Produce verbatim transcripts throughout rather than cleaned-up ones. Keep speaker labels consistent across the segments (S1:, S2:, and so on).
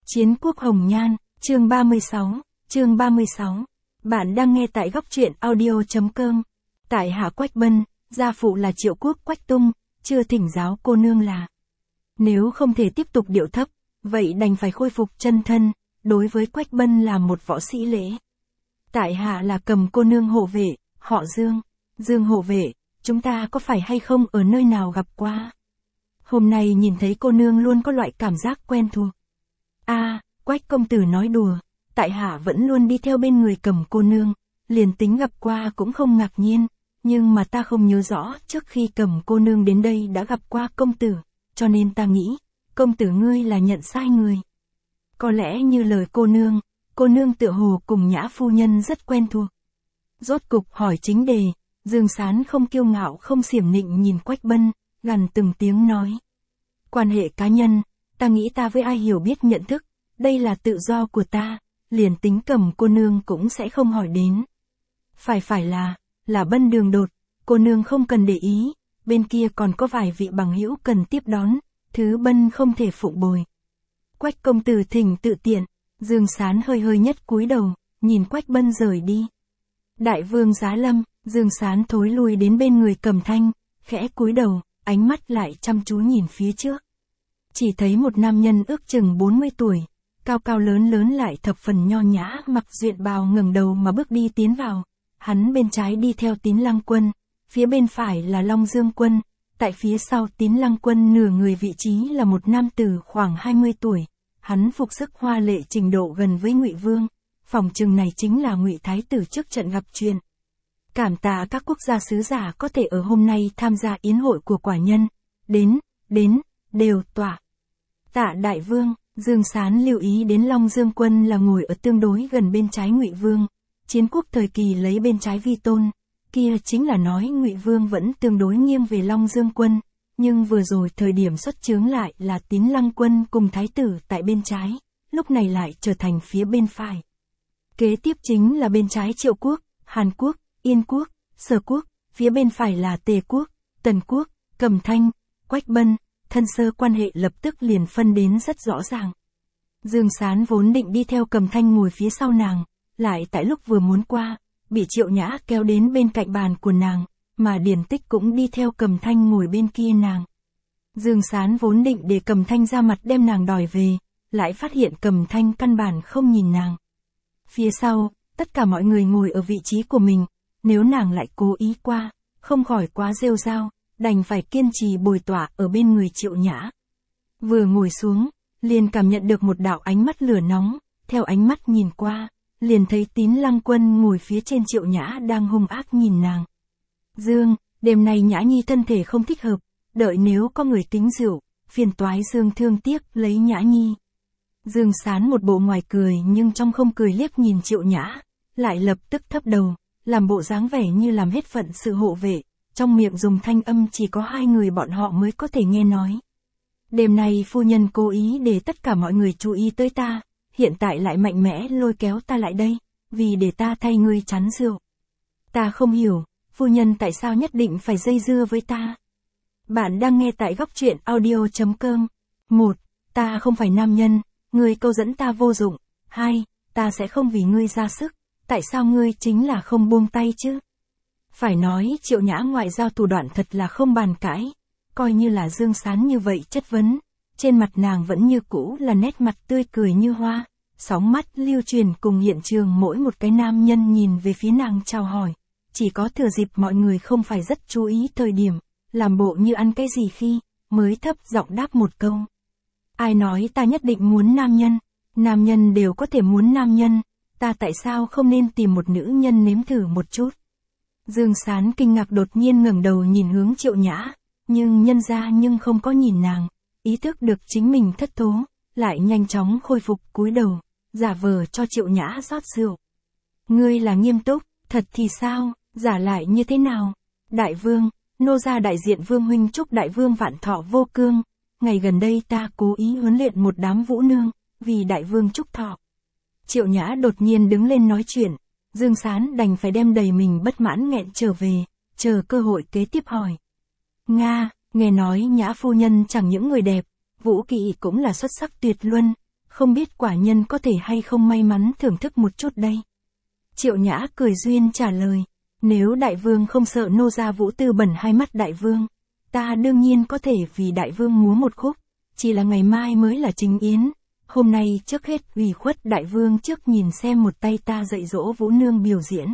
S1: Chiến quốc hồng nhan, chương ba mươi sáu, chương ba mươi sáu. Bạn đang nghe tại góc truyện audio.com. Tại hạ Quách Bân, gia phụ là Triệu Quốc Quách Tung, chưa thỉnh giáo cô nương là. Nếu không thể tiếp tục điệu thấp, vậy đành phải khôi phục chân thân, đối với Quách Bân là một võ sĩ lễ. Tại hạ là Cầm cô nương hộ vệ, họ Dương. Dương hộ vệ, chúng ta có phải hay không ở nơi nào gặp qua? Hôm nay nhìn thấy cô nương luôn có loại cảm giác quen thuộc. A, à, Quách công tử nói đùa, tại hạ vẫn luôn đi theo bên người Cầm cô nương, liền tính gặp qua cũng không ngạc nhiên, nhưng mà ta không nhớ rõ trước khi Cầm cô nương đến đây đã gặp qua công tử, cho nên ta nghĩ, công tử ngươi là nhận sai người. Có lẽ như lời cô nương, cô nương tựa hồ cùng Nhã phu nhân rất quen thuộc. Rốt cục hỏi chính đề, Dương Sán không kiêu ngạo không xiểm nịnh nhìn Quách Bân, gằn từng tiếng nói. Quan hệ cá nhân, ta nghĩ ta với ai hiểu biết nhận thức, đây là tự do của ta, liền tính Cầm cô nương cũng sẽ không hỏi đến. Phải phải là, là Bân đường đột, cô nương không cần để ý, bên kia còn có vài vị bằng hữu cần tiếp đón, thứ Bân không thể phụng bồi. Quách công tử thỉnh tự tiện, Dương Sán hơi hơi nhất cúi đầu, nhìn Quách Bân rời đi. Đại vương giá lâm, Dương Sán thối lui đến bên người Cầm Thanh, khẽ cúi đầu, ánh mắt lại chăm chú nhìn phía trước. Chỉ thấy một nam nhân ước chừng bốn mươi tuổi, cao cao lớn lớn lại thập phần nho nhã, mặc duyện bào ngẩng đầu mà bước đi tiến vào. Hắn bên trái đi theo Tín Lăng Quân, phía bên phải là Long Dương Quân, tại phía sau Tín Lăng Quân nửa người vị trí là một nam tử khoảng hai mươi tuổi. Hắn phục sức hoa lệ trình độ gần với Ngụy Vương, phòng chừng này chính là Ngụy Thái tử trước trận gặp chuyện. Cảm tạ các quốc gia sứ giả có thể ở hôm nay tham gia yến hội của quả nhân, đến, đến, đều tỏa. Tạ đại vương, Dương Sán lưu ý đến Long Dương Quân là ngồi ở tương đối gần bên trái Ngụy Vương, chiến quốc thời kỳ lấy bên trái vi tôn, kia chính là nói Ngụy Vương vẫn tương đối nghiêng về Long Dương Quân, nhưng vừa rồi thời điểm xuất chướng lại là Tín Lăng Quân cùng Thái tử tại bên trái, lúc này lại trở thành phía bên phải. Kế tiếp chính là bên trái Triệu Quốc, Hàn Quốc, Yên Quốc, Sở Quốc, phía bên phải là Tề Quốc, Tần Quốc, Cầm Thanh, Quách Bân, thân sơ quan hệ lập tức liền phân đến rất rõ ràng. Dương Sán vốn định đi theo Cầm Thanh ngồi phía sau nàng, lại tại lúc vừa muốn qua, bị Triệu Nhã kéo đến bên cạnh bàn của nàng, mà Điển Tích cũng đi theo Cầm Thanh ngồi bên kia nàng. Dương Sán vốn định để Cầm Thanh ra mặt đem nàng đòi về, lại phát hiện Cầm Thanh căn bản không nhìn nàng. Phía sau, tất cả mọi người ngồi ở vị trí của mình, nếu nàng lại cố ý qua, không khỏi quá rêu rao, đành phải kiên trì bồi tỏa ở bên người Triệu Nhã. Vừa ngồi xuống, liền cảm nhận được một đạo ánh mắt lửa nóng, theo ánh mắt nhìn qua, liền thấy Tín Lăng Quân ngồi phía trên Triệu Nhã đang hung ác nhìn nàng. Dương, đêm nay Nhã Nhi thân thể không thích hợp, đợi nếu có người kính rượu, phiền toái Dương thương tiếc lấy Nhã Nhi. Dương Sán một bộ ngoài cười nhưng trong không cười liếc nhìn Triệu Nhã, lại lập tức thấp đầu, làm bộ dáng vẻ như làm hết phận sự hộ vệ, trong miệng dùng thanh âm chỉ có hai người bọn họ mới có thể nghe nói. Đêm nay phu nhân cố ý để tất cả mọi người chú ý tới ta, hiện tại lại mạnh mẽ lôi kéo ta lại đây, vì để ta thay ngươi chắn rượu. Ta không hiểu, phu nhân tại sao nhất định phải dây dưa với ta. Bạn đang nghe tại góc truyện audio.com. một. Ta không phải nam nhân, ngươi câu dẫn ta vô dụng. hai. Ta sẽ không vì ngươi ra sức, tại sao ngươi chính là không buông tay chứ? Phải nói Triệu Nhã ngoại giao thủ đoạn thật là không bàn cãi, coi như là Dương Sán như vậy chất vấn, trên mặt nàng vẫn như cũ là nét mặt tươi cười như hoa, sóng mắt lưu truyền cùng hiện trường mỗi một cái nam nhân nhìn về phía nàng chào hỏi, chỉ có thừa dịp mọi người không phải rất chú ý thời điểm, làm bộ như ăn cái gì khi, mới thấp giọng đáp một câu. Ai nói ta nhất định muốn nam nhân, nam nhân đều có thể muốn nam nhân, ta tại sao không nên tìm một nữ nhân nếm thử một chút? Dương Sán kinh ngạc đột nhiên ngẩng đầu nhìn hướng Triệu Nhã, nhưng nhân ra nhưng không có nhìn nàng, ý thức được chính mình thất thố, lại nhanh chóng khôi phục cúi đầu, giả vờ cho Triệu Nhã rót rượu. Ngươi là nghiêm túc, thật thì sao, giả lại như thế nào? Đại vương, nô gia đại diện Vương huynh chúc đại vương vạn thọ vô cương, ngày gần đây ta cố ý huấn luyện một đám vũ nương, vì đại vương chúc thọ. Triệu Nhã đột nhiên đứng lên nói chuyện, Dương Sán đành phải đem đầy mình bất mãn nghẹn trở về, chờ cơ hội kế tiếp hỏi. Nga, nghe nói Nhã phu nhân chẳng những người đẹp, vũ kỵ cũng là xuất sắc tuyệt luân, không biết quả nhân có thể hay không may mắn thưởng thức một chút đây. Triệu Nhã cười duyên trả lời, nếu đại vương không sợ nô gia Vũ Tư bẩn hai mắt đại vương, ta đương nhiên có thể vì đại vương múa một khúc, chỉ là ngày mai mới là chính yến, hôm nay trước hết ủy khuất đại vương trước nhìn xem một tay ta dạy dỗ Vũ nương biểu diễn.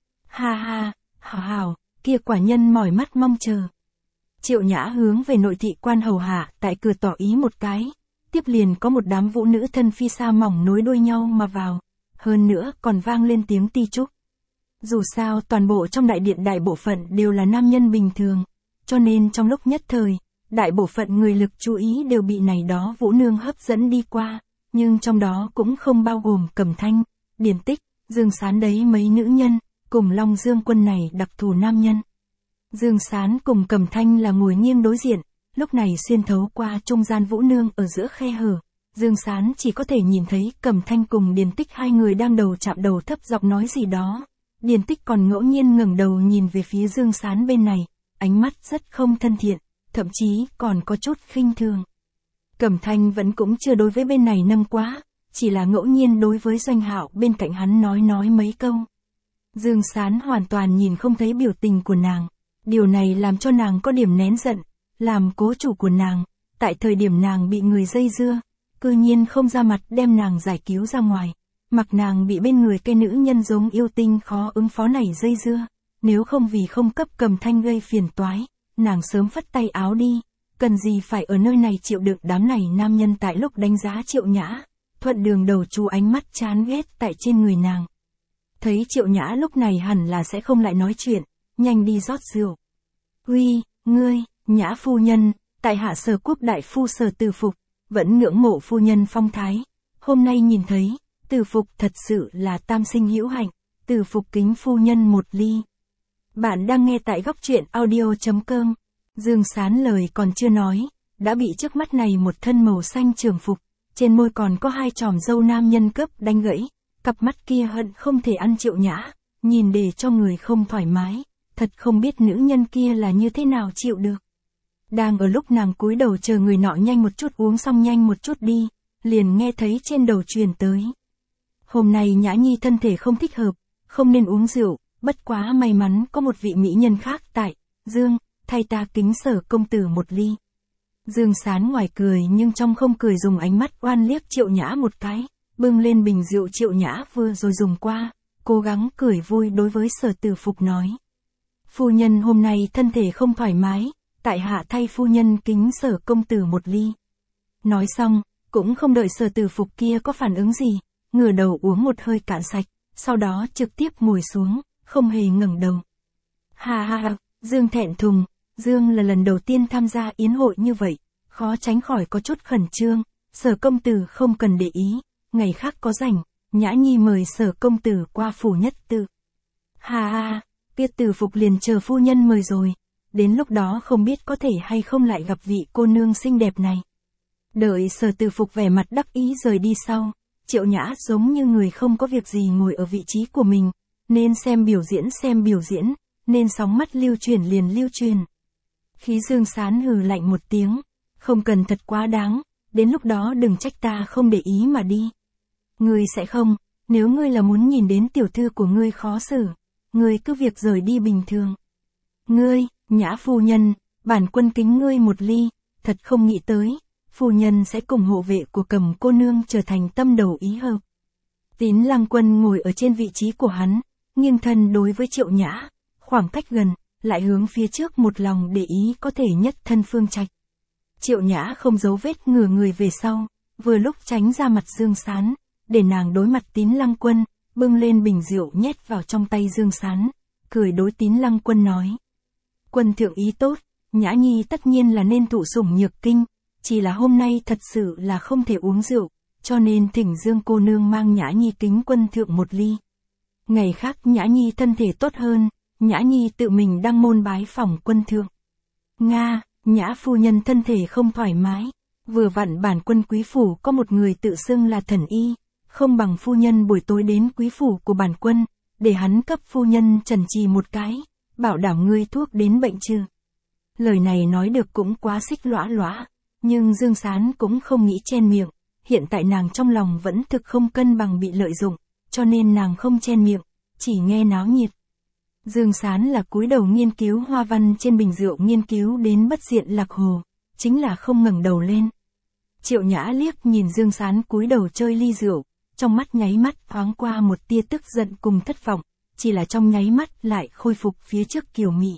S1: Ha ha, hảo hảo, kia quả nhân mỏi mắt mong chờ. Triệu Nhã hướng về nội thị quan hầu hạ tại cửa tỏ ý một cái, tiếp liền có một đám vũ nữ thân phi sa mỏng nối đuôi nhau mà vào, hơn nữa còn vang lên tiếng ti trúc. Dù sao toàn bộ trong đại điện đại bộ phận đều là nam nhân bình thường, cho nên trong lúc nhất thời, đại bộ phận người lực chú ý đều bị này đó vũ nương hấp dẫn đi qua, nhưng trong đó cũng không bao gồm Cẩm Thanh, Điền Tích, Dương Sán đấy mấy nữ nhân, cùng Long Dương Quân này đặc thù nam nhân. Dương Sán cùng Cẩm Thanh là ngồi nghiêng đối diện, lúc này xuyên thấu qua trung gian vũ nương ở giữa khe hở, Dương Sán chỉ có thể nhìn thấy Cẩm Thanh cùng Điền Tích hai người đang đầu chạm đầu thấp giọng nói gì đó. Điền Tích còn ngẫu nhiên ngẩng đầu nhìn về phía Dương Sán bên này, ánh mắt rất không thân thiện, thậm chí còn có chút khinh thường. Cẩm Thanh vẫn cũng chưa đối với bên này nâng quá, chỉ là ngẫu nhiên đối với Doanh Hạo bên cạnh hắn nói nói mấy câu. Dương Sán hoàn toàn nhìn không thấy biểu tình của nàng, điều này làm cho nàng có điểm nén giận, làm cố chủ của nàng, tại thời điểm nàng bị người dây dưa, cư nhiên không ra mặt đem nàng giải cứu ra ngoài, mặc nàng bị bên người cây nữ nhân giống yêu tinh khó ứng phó này dây dưa, nếu không vì không cấp Cẩm Thanh gây phiền toái, nàng sớm phất tay áo đi, cần gì phải ở nơi này chịu đựng đám này nam nhân tại lúc đánh giá Triệu Nhã, thuận đường đầu chú ánh mắt chán ghét tại trên người nàng. Thấy Triệu Nhã lúc này hẳn là sẽ không lại nói chuyện, nhanh đi rót rượu. Uy, ngươi, Nhã phu nhân, tại hạ Sở Quốc đại phu Sở Từ Phục, vẫn ngưỡng mộ phu nhân phong thái, hôm nay nhìn thấy, Từ Phục thật sự là tam sinh hữu hạnh, Từ Phục kính phu nhân một ly. Bạn đang nghe tại góc truyện audio chấm com. Dương Sán lời còn chưa nói, đã bị trước mắt này một thân màu xanh trường phục, trên môi còn có hai chòm râu nam nhân cấp đánh gãy, cặp mắt kia hận không thể ăn Triệu Nhã, nhìn để cho người không thoải mái, thật không biết nữ nhân kia là như thế nào chịu được. Đang ở lúc nàng cúi đầu chờ người nọ nhanh một chút uống xong nhanh một chút đi, liền nghe thấy trên đầu truyền tới. Hôm nay Nhã Nhi thân thể không thích hợp, không nên uống rượu, bất quá may mắn có một vị mỹ nhân khác tại, Dương, thay ta kính Sở công tử một ly. Dương Sán ngoài cười nhưng trong không cười dùng ánh mắt oan liếc Triệu Nhã một cái, bưng lên bình rượu Triệu Nhã vừa rồi dùng qua, cố gắng cười vui đối với Sở Từ Phục nói. Phu nhân hôm nay thân thể không thoải mái, tại hạ thay phu nhân kính Sở công tử một ly. Nói xong, cũng không đợi Sở Từ Phục kia có phản ứng gì, ngửa đầu uống một hơi cạn sạch, sau đó trực tiếp ngồi xuống, không hề ngẩng đầu. Ha ha ha, Dương thẹn thùng, Dương là lần đầu tiên tham gia yến hội như vậy, khó tránh khỏi có chút khẩn trương, Sở công tử không cần để ý, ngày khác có rảnh, Nhã Nhi mời Sở công tử qua phủ nhất tự. Ha ha, kia Từ Phục liền chờ phu nhân mời rồi, đến lúc đó không biết có thể hay không lại gặp vị cô nương xinh đẹp này. Đợi Sở Từ Phục vẻ mặt đắc ý rời đi sau, Triệu Nhã giống như người không có việc gì ngồi ở vị trí của mình, nên xem biểu diễn xem biểu diễn, nên sóng mắt lưu truyền liền lưu truyền. Khí Dương Sán hừ lạnh một tiếng, không cần thật quá đáng, đến lúc đó đừng trách ta không để ý mà đi. Ngươi sẽ không, nếu ngươi là muốn nhìn đến tiểu thư của ngươi khó xử, ngươi cứ việc rời đi bình thường. Ngươi, Nhã phu nhân, bản quân kính ngươi một ly, thật không nghĩ tới, phu nhân sẽ cùng hộ vệ của Cẩm cô nương trở thành tâm đầu ý hợp. Tín Lăng Quân ngồi ở trên vị trí của hắn, nghiêng thân đối với Triệu Nhã, khoảng cách gần, lại hướng phía trước một lòng để ý có thể nhất thân Phương Trạch. Triệu Nhã không giấu vết ngửa người về sau, vừa lúc tránh ra mặt Dương Sán, để nàng đối mặt Tín Lăng Quân, bưng lên bình rượu nhét vào trong tay Dương Sán, cười đối Tín Lăng Quân nói. Quân thượng ý tốt, Nhã Nhi tất nhiên là nên thụ sủng nhược kinh, chỉ là hôm nay thật sự là không thể uống rượu, cho nên thỉnh Dương cô nương mang Nhã Nhi kính quân thượng một ly. Ngày khác Nhã Nhi thân thể tốt hơn, Nhã Nhi tự mình đăng môn bái phỏng quân thượng. Nga, Nhã phu nhân thân thể không thoải mái, vừa vặn bản quân quý phủ có một người tự xưng là thần y, không bằng phu nhân buổi tối đến quý phủ của bản quân, để hắn cấp phu nhân trần trì một cái, bảo đảm ngươi thuốc đến bệnh trừ. Lời này nói được cũng quá xích lõa lõa, nhưng Dương Sán cũng không nghĩ chen miệng, hiện tại nàng trong lòng vẫn thực không cân bằng bị lợi dụng, cho nên nàng không chen miệng, chỉ nghe náo nhiệt. Dương Sán là cúi đầu nghiên cứu hoa văn trên bình rượu, nghiên cứu đến bất diện lạc hồ, chính là không ngẩng đầu lên. Triệu Nhã liếc nhìn Dương Sán cúi đầu chơi ly rượu, trong mắt nháy mắt thoáng qua một tia tức giận cùng thất vọng, chỉ là trong nháy mắt lại khôi phục phía trước kiều mị.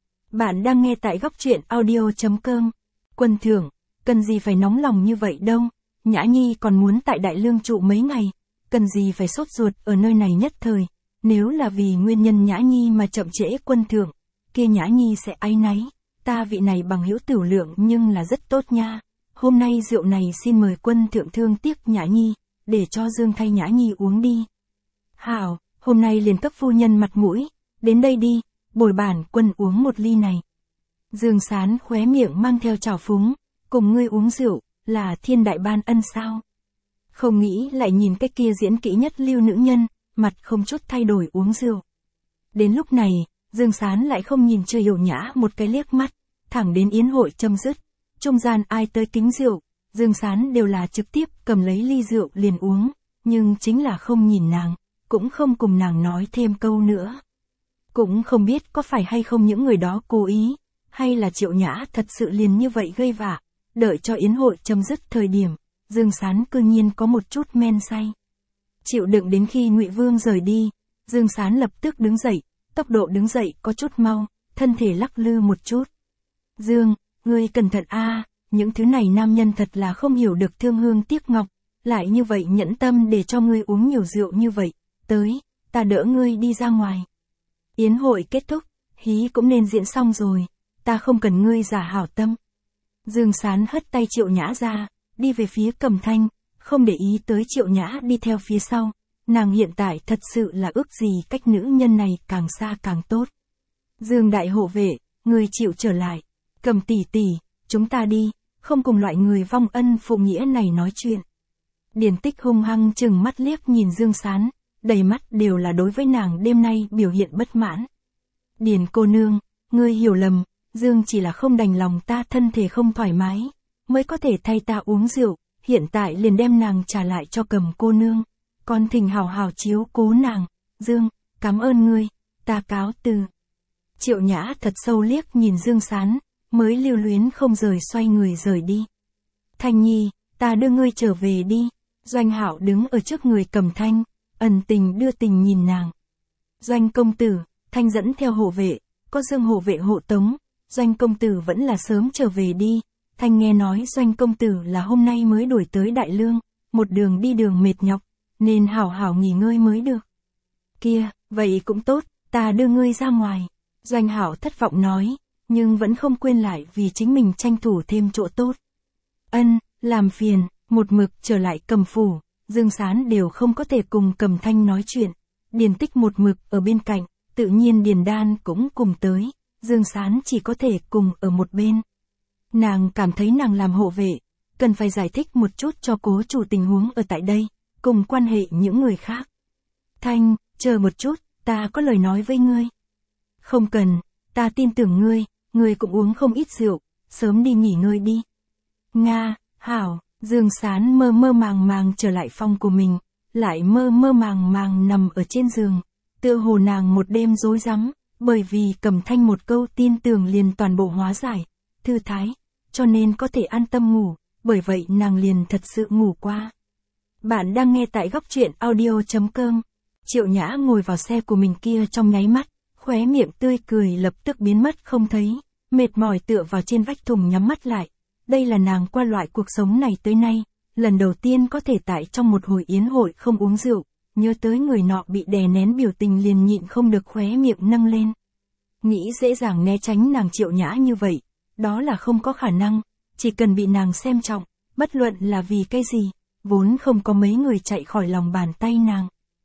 S1: Bạn đang nghe tại góc truyện audio chấm com. Quân thưởng, cần gì phải nóng lòng như vậy đâu, Nhã Nhi còn muốn tại Đại Lương trụ mấy ngày, cần gì phải sốt ruột ở nơi này nhất thời, nếu là vì nguyên nhân Nhã Nhi mà chậm trễ quân thưởng, kia Nhã Nhi sẽ áy náy, ta vị này bằng hữu tửu lượng nhưng là rất tốt nha, hôm nay rượu này xin mời quân thượng thương tiếc Nhã Nhi, để cho Dương thay Nhã Nhi uống đi. Hảo, hôm nay liền cấp phu nhân mặt mũi, đến đây đi, bồi bản quân uống một ly này. Dương Sán khóe miệng mang theo trào phúng, cùng ngươi uống rượu, là thiên đại ban ân sao? Không nghĩ lại nhìn cái kia diễn kỹ nhất lưu nữ nhân, mặt không chút thay đổi uống rượu. Đến lúc này, Dương Sán lại không nhìn Chưa Hiểu Nhã một cái liếc mắt, thẳng đến yến hội chấm dứt, trung gian ai tới kính rượu, Dương Sán đều là trực tiếp cầm lấy ly rượu liền uống, nhưng chính là không nhìn nàng, cũng không cùng nàng nói thêm câu nữa. Cũng không biết có phải hay không những người đó cố ý, hay là Triệu Nhã thật sự liền như vậy gây vạ, đợi cho yến hội chấm dứt thời điểm, Dương Sán cư nhiên có một chút men say. Chịu đựng đến khi Ngụy Vương rời đi, Dương Sán lập tức đứng dậy, tốc độ đứng dậy có chút mau, thân thể lắc lư một chút. Dương, ngươi cẩn thận a, những thứ này nam nhân thật là không hiểu được thương hương tiếc ngọc, lại như vậy nhẫn tâm để cho ngươi uống nhiều rượu như vậy, tới, ta đỡ ngươi đi ra ngoài. Yến hội kết thúc, hí cũng nên diễn xong rồi, ta không cần ngươi giả hảo tâm. Dương Sán hất tay Triệu Nhã ra, đi về phía Cẩm Thanh, không để ý tới Triệu Nhã đi theo phía sau, nàng hiện tại thật sự là ước gì cách nữ nhân này càng xa càng tốt. Dương đại hộ vệ, ngươi chịu trở lại, Cẩm tỷ tỷ, chúng ta đi, không cùng loại người vong ân phụ nghĩa này nói chuyện. Điền Tích hung hăng chừng mắt liếc nhìn Dương Sán, đầy mắt đều là đối với nàng đêm nay biểu hiện bất mãn. Điền cô nương, ngươi hiểu lầm, Dương chỉ là không đành lòng ta thân thể không thoải mái, mới có thể thay ta uống rượu, hiện tại liền đem nàng trả lại cho Cẩm cô nương, con thỉnh hào hào chiếu cố nàng. Dương, cảm ơn ngươi, ta cáo từ. Triệu Nhã thật sâu liếc nhìn Dương Sán, mới lưu luyến không rời xoay người rời đi. Thanh Nhi, ta đưa ngươi trở về đi. Doanh Hạo đứng ở trước người Cẩm Thanh, ẩn tình đưa tình nhìn nàng. Doanh công tử, Thanh dẫn theo hộ vệ, có Dương hộ vệ hộ tống, Doanh công tử vẫn là sớm trở về đi. Thanh nghe nói Doanh công tử là hôm nay mới đuổi tới Đại Lương, một đường đi đường mệt nhọc, nên hảo hảo nghỉ ngơi mới được. Kia, vậy cũng tốt, ta đưa ngươi ra ngoài. Doanh Hạo thất vọng nói, nhưng vẫn không quên lại vì chính mình tranh thủ thêm chỗ tốt. Ân, làm phiền, một mực trở lại Cẩm phủ, Dương Sán đều không có thể cùng Cẩm Thanh nói chuyện. Điền Tích một mực ở bên cạnh, tự nhiên Điền Đan cũng cùng tới, Dương Sán chỉ có thể cùng ở một bên. Nàng cảm thấy nàng làm hộ vệ, cần phải giải thích một chút cho cố chủ tình huống ở tại đây, cùng quan hệ những người khác. Thanh, chờ một chút, ta có lời nói với ngươi. Không cần, ta tin tưởng ngươi, ngươi cũng uống không ít rượu, sớm đi nghỉ ngơi đi. Nga, hảo, Dương Sán mơ mơ màng màng trở lại phòng của mình, lại mơ mơ màng màng nằm ở trên giường, tựa hồ nàng một đêm rối rắm, bởi vì Cẩm Thanh một câu tin tưởng liền toàn bộ hóa giải, thư thái, cho nên có thể an tâm ngủ, bởi vậy nàng liền thật sự ngủ qua. Bạn đang nghe tại góc truyện audio chấm com. Triệu Nhã ngồi vào xe của mình kia trong nháy mắt, khóe miệng tươi cười lập tức biến mất không thấy, mệt mỏi tựa vào trên vách thùng nhắm mắt lại. Đây là nàng qua loại cuộc sống này tới nay, lần đầu tiên có thể tại trong một hồi yến hội không uống rượu, nhớ tới người nọ bị đè nén biểu tình liền nhịn không được khóe miệng nâng lên. Nghĩ dễ dàng né tránh nàng Triệu Nhã như vậy, đó là không có khả năng, chỉ cần bị nàng xem trọng, bất luận là vì cái gì, vốn không có mấy người chạy khỏi lòng bàn tay nàng.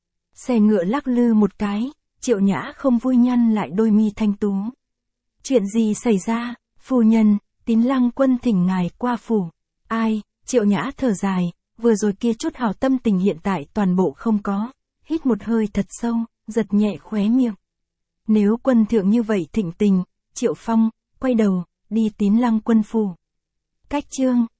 S1: Xe ngựa lắc lư một cái, Triệu Nhã không vui nhăn lại đôi mi thanh tú. Chuyện gì xảy ra, phu nhân, Tín Lăng Quân thỉnh ngài qua phủ. Ai, Triệu Nhã thở dài, vừa rồi kia chút hảo tâm tình hiện tại toàn bộ không có, hít một hơi thật sâu, giật nhẹ khóe miệng. Nếu quân thượng như vậy thịnh tình, Triệu Phong, quay đầu, đi Tín Lăng Quân phủ. Cách chương